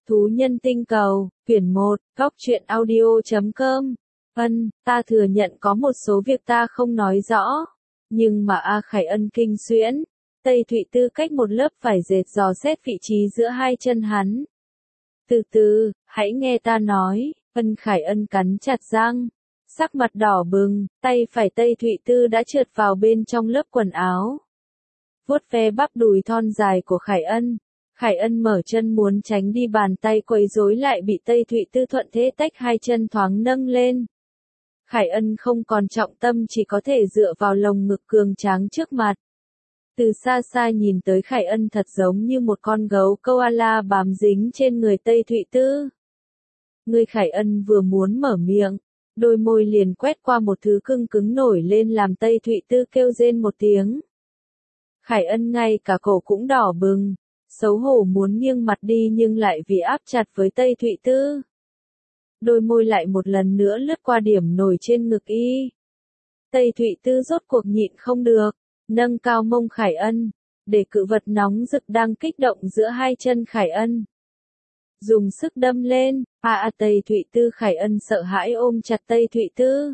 Thú nhân tinh cầu, quyển 1, góc truyện audio.com. Ta thừa nhận có một số việc ta không nói rõ. Nhưng mà A Khải Ân kinh xuyễn. Tây Thụy Tư cách một lớp vải dệt dò xét vị trí giữa hai chân hắn. Từ từ, hãy nghe ta nói. Khải Ân cắn chặt răng. Sắc mặt đỏ bừng, tay phải Tây Thụy Tư đã trượt vào bên trong lớp quần áo. Vuốt ve bắp đùi thon dài của Khải Ân. Khải Ân mở chân muốn tránh đi, bàn tay quấy rối lại bị Tây Thụy Tư thuận thế tách hai chân thoáng nâng lên. Khải Ân không còn trọng tâm, chỉ có thể dựa vào lồng ngực cường tráng trước mặt. Từ xa xa nhìn tới, Khải Ân thật giống như một con gấu koala bám dính trên người Tây Thụy Tư. Người Khải Ân vừa muốn mở miệng, đôi môi liền quét qua một thứ cứng cứng nổi lên làm Tây Thụy Tư kêu rên một tiếng. Khải Ân ngay cả cổ cũng đỏ bừng, xấu hổ muốn nghiêng mặt đi nhưng lại vì áp chặt với Tây Thụy Tư. Đôi môi lại một lần nữa lướt qua điểm nổi trên ngực y. Tây Thụy Tư rốt cuộc nhịn không được, nâng cao mông Khải Ân, để cự vật nóng rực đang kích động giữa hai chân Khải Ân. Dùng sức đâm lên, Tây Thụy Tư. Khải Ân sợ hãi ôm chặt Tây Thụy Tư.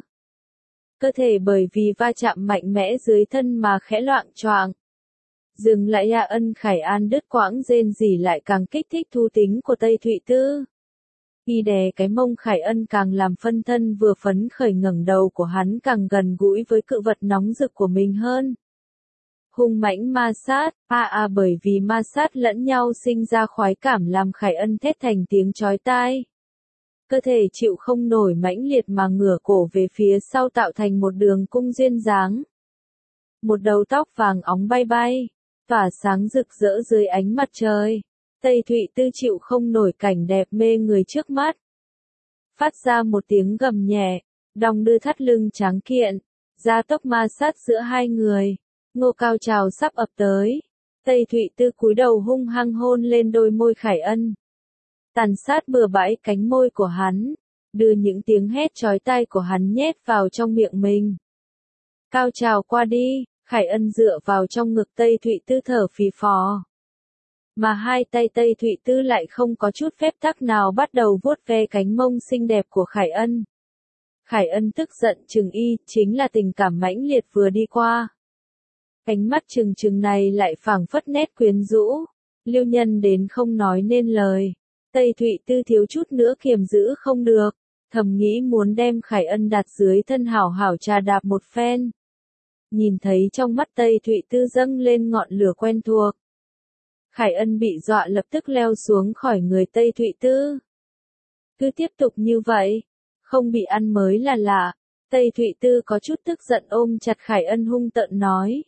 Cơ thể bởi vì va chạm mạnh mẽ dưới thân mà khẽ loạng choạng. Dừng lại Ân. Khải An đứt quãng rên rỉ lại càng kích thích thú tính của Tây Thụy Tư. Y đè cái mông Khải Ân càng làm phân thân vừa phấn khởi, ngẩng đầu của hắn càng gần gũi với cự vật nóng rực của mình hơn. Hung mãnh ma sát, bởi vì ma sát lẫn nhau sinh ra khoái cảm làm Khải Ân thét thành tiếng chói tai. Cơ thể chịu không nổi mãnh liệt mà ngửa cổ về phía sau tạo thành một đường cung duyên dáng. Một đầu tóc vàng óng bay bay, tỏa sáng rực rỡ dưới ánh mặt trời. Tây Thụy Tư chịu không nổi cảnh đẹp mê người trước mắt. Phát ra một tiếng gầm nhẹ, đong đưa thắt lưng tráng kiện, gia tốc ma sát giữa hai người. Ngô cao trào sắp ập tới. Tây Thụy Tư cúi đầu hung hăng hôn lên đôi môi Khải Ân. Tàn sát bừa bãi cánh môi của hắn, đưa những tiếng hét chói tai của hắn nhét vào trong miệng mình. Cao trào qua đi, Khải Ân dựa vào trong ngực Tây Thụy Tư thở phì phò. Mà hai tay Tây Thụy Tư lại không có chút phép tắc nào bắt đầu vuốt ve cánh mông xinh đẹp của Khải Ân. Khải Ân tức giận chừng y, chính là tình cảm mãnh liệt vừa đi qua. Ánh mắt trừng trừng này lại phảng phất nét quyến rũ, lưu nhân đến không nói nên lời. Tây Thụy Tư thiếu chút nữa kiềm giữ không được, thầm nghĩ muốn đem Khải Ân đặt dưới thân hảo hảo trà đạp một phen. Nhìn thấy trong mắt Tây Thụy Tư dâng lên ngọn lửa quen thuộc. Khải Ân bị dọa lập tức leo xuống khỏi người Tây Thụy Tư. Cứ tiếp tục như vậy, không bị ăn mới là lạ. Tây Thụy Tư có chút tức giận ôm chặt Khải Ân hung tợn nói.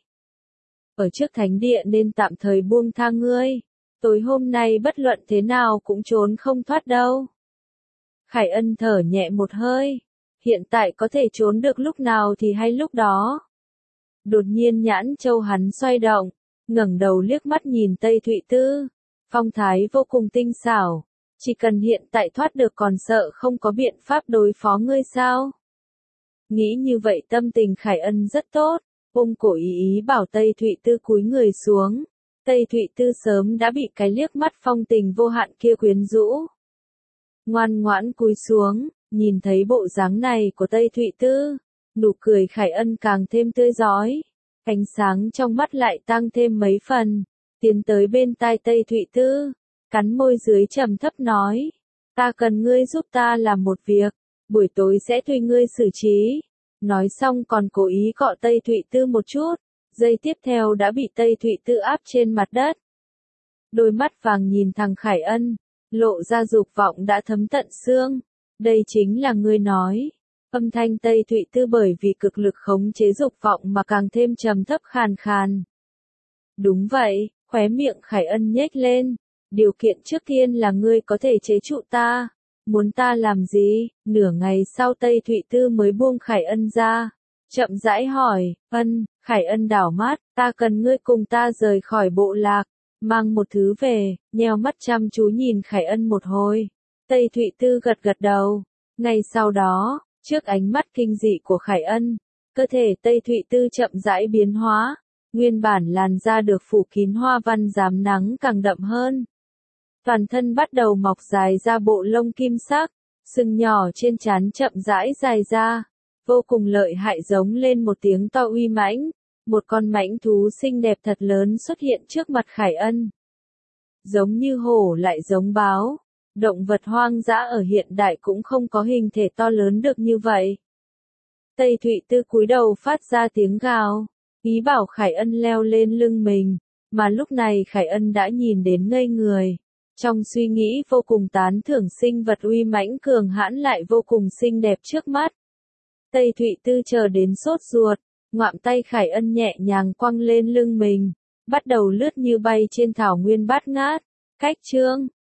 Ở trước thánh địa nên tạm thời buông tha ngươi. Tối hôm nay bất luận thế nào cũng trốn không thoát đâu. Khải Ân thở nhẹ một hơi. Hiện tại có thể trốn được lúc nào thì hay lúc đó. Đột nhiên nhãn châu hắn xoay động, ngẩng đầu liếc mắt nhìn Tây Thụy Tư. Phong thái vô cùng tinh xảo. Chỉ cần hiện tại thoát được còn sợ không có biện pháp đối phó ngươi sao? Nghĩ như vậy tâm tình Khải Ân rất tốt. Ôm cổ ý bảo Tây Thụy Tư cúi người xuống. Tây Thụy Tư sớm đã bị cái liếc mắt phong tình vô hạn kia quyến rũ. Ngoan ngoãn cúi xuống, nhìn thấy bộ dáng này của Tây Thụy Tư, nụ cười Khải Ân càng thêm tươi rói. Ánh sáng trong mắt lại tăng thêm mấy phần. Tiến tới bên tai Tây Thụy Tư, cắn môi dưới trầm thấp nói. Ta cần ngươi giúp ta làm một việc, buổi tối sẽ tùy ngươi xử trí. Nói xong còn cố ý cọ Tây Thụy Tư một chút, giây tiếp theo đã bị Tây Thụy Tư áp trên mặt đất. Đôi mắt vàng nhìn thằng Khải Ân, lộ ra dục vọng đã thấm tận xương. Đây chính là ngươi nói. Âm thanh Tây Thụy Tư bởi vì cực lực khống chế dục vọng mà càng thêm trầm thấp khàn khàn. Đúng vậy, khóe miệng Khải Ân nhếch lên. Điều kiện trước tiên là ngươi có thể chế trụ ta. Muốn ta làm gì? Nửa ngày sau Tây Thụy Tư mới buông Khải Ân ra. Chậm rãi hỏi, Khải Ân đảo mắt, ta cần ngươi cùng ta rời khỏi bộ lạc, mang một thứ về, nheo mắt chăm chú nhìn Khải Ân một hồi. Tây Thụy Tư gật gật đầu. Ngay sau đó, trước ánh mắt kinh dị của Khải Ân, cơ thể Tây Thụy Tư chậm rãi biến hóa. Nguyên bản làn da được phủ kín hoa văn rám nắng càng đậm hơn. Toàn thân bắt đầu mọc dài ra bộ lông kim sắc, sừng nhỏ trên trán chậm rãi dài ra, vô cùng lợi hại giống lên một tiếng to uy mãnh. Một con mãnh thú xinh đẹp thật lớn xuất hiện trước mặt Khải Ân. Giống như hổ lại giống báo, động vật hoang dã ở hiện đại cũng không có hình thể to lớn được như vậy. Tây Thụy Tư cúi đầu phát ra tiếng gào, ý bảo Khải Ân leo lên lưng mình, mà lúc này Khải Ân đã nhìn đến ngây người. Trong suy nghĩ vô cùng tán thưởng sinh vật uy mãnh cường hãn lại vô cùng xinh đẹp trước mắt. Tây Thụy Tư chờ đến sốt ruột, ngoạm tay Khải Ân nhẹ nhàng quăng lên lưng mình, bắt đầu lướt như bay trên thảo nguyên bát ngát. Cách chương